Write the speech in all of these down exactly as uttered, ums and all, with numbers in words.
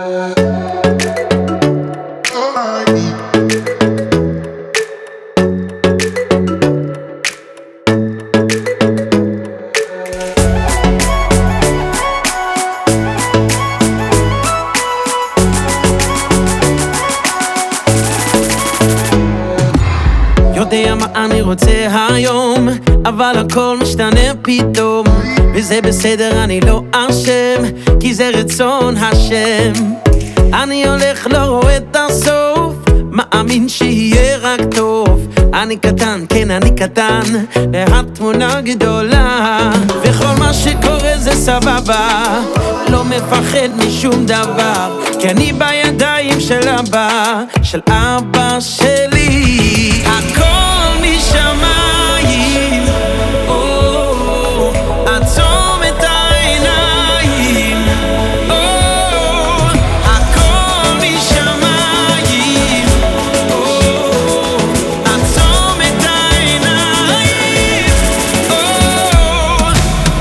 יודע מה אני רוצה היום, אבל הכל משתנה פתאום, וזה בסדר, אני לא אשם, כי זה רצון השם. אני הולך לא רואה את הסוף, מאמין שיהיה רק טוב. אני קטן, כן אני קטן, והתמונה גדולה, וכל מה שקורה זה סבבה, לא מפחד משום דבר, כי אני בידיים של אבא, של אבא שלי. הכל משמיים, או, עצום את העיניים, או, הכל משמיים, או, עצום את העיניים, או.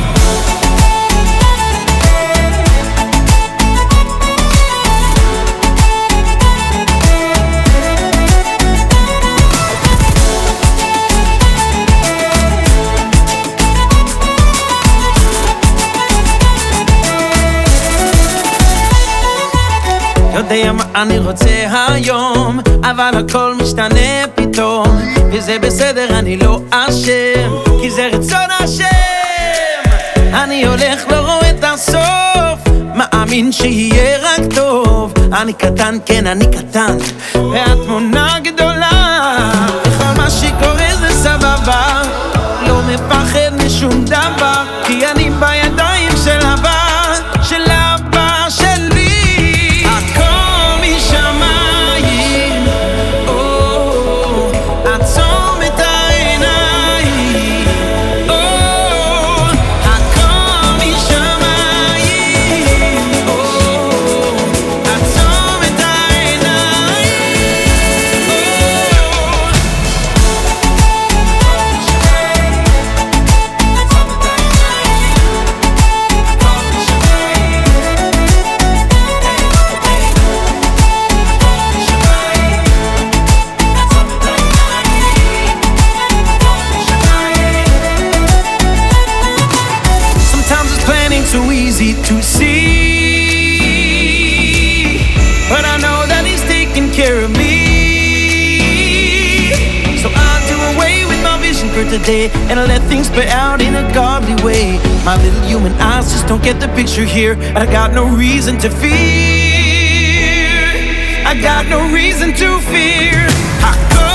יודע מה אני רוצה היום, אבל הכל משתנה פתאום, וזה בסדר, אני לא אשם, כי זה רצון השם. אני הולך לא רואה את הסוף, מאמין שיהיה רק טוב. אני קטן, כן אני קטן, והתמונה גדולה, וכל מה שקורה זה סבבה, לא מפחד משום דבר, כי אני בידיים של אבא, של אבא שלי. So easy to see, but I know that he's taking care of me. So I'll do away with my vision for today, and I'll let things play out in a godly way. My little human eyes just don't get the picture here, but I got no reason to fear. I got no reason to fear. I go